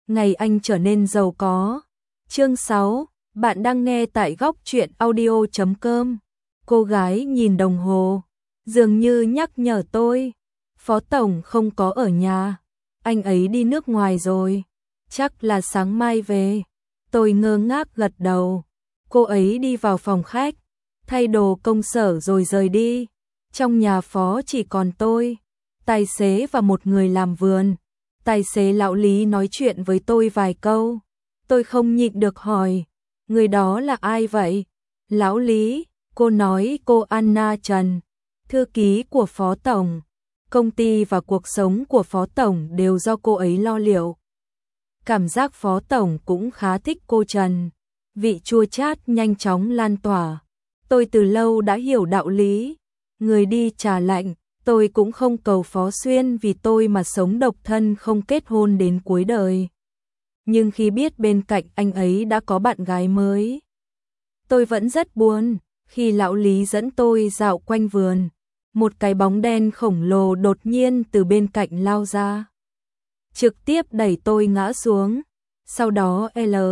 ngày anh trở nên giàu có. Chương 6, bạn đang nghe tại góc truyện audio.com. Cô gái nhìn đồng hồ, dường như nhắc nhở tôi, Phó Tổng không có ở nhà, anh ấy đi nước ngoài rồi, chắc là sáng mai về. Tôi ngơ ngác gật đầu. Cô ấy đi vào phòng khách, thay đồ công sở rồi rời đi. Trong nhà Phó chỉ còn tôi, tài xế và một người làm vườn. Tài xế lão Lý nói chuyện với tôi vài câu. Tôi không nhịn được hỏi, người đó là ai vậy? Lão Lý, cô nói cô Anna Trần, thư ký của Phó Tổng. Công ty và cuộc sống của Phó Tổng đều do cô ấy lo liệu. Cảm giác Phó Tổng cũng khá thích cô Trần. Vị chua chát nhanh chóng lan tỏa. Tôi từ lâu đã hiểu đạo lý. Người đi trà lạnh, tôi cũng không cầu Phó Xuyên vì tôi mà sống độc thân không kết hôn đến cuối đời. Nhưng khi biết bên cạnh anh ấy đã có bạn gái mới, tôi vẫn rất buồn. Khi lão Lý dẫn tôi dạo quanh vườn, một cái bóng đen khổng lồ đột nhiên từ bên cạnh lao ra, trực tiếp đẩy tôi ngã xuống. Sau đó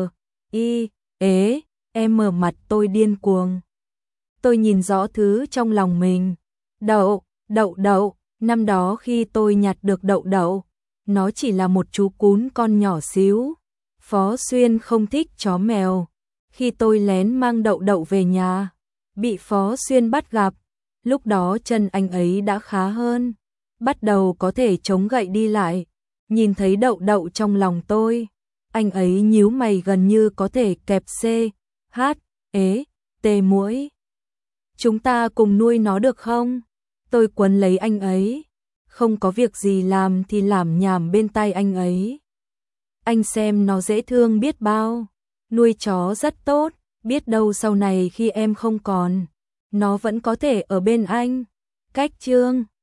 em mở mặt tôi điên cuồng. Tôi nhìn rõ thứ trong lòng mình. Đậu, năm đó khi tôi nhặt được đậu, nó chỉ là một chú cún con nhỏ xíu. Phó Xuyên không thích chó mèo. Khi tôi lén mang đậu về nhà, bị Phó Xuyên bắt gặp. Lúc đó chân anh ấy đã khá hơn, bắt đầu có thể chống gậy đi lại. Nhìn thấy đậu trong lòng tôi, anh ấy nhíu mày gần như có thể kẹp muỗi. Chúng ta cùng nuôi nó được không? Tôi quấn lấy anh ấy. Không có việc gì làm thì lảm nhảm bên tai anh ấy. Anh xem nó dễ thương biết bao. Nuôi chó rất tốt, biết đâu sau này khi em không còn, nó vẫn có thể ở bên anh. Cách chương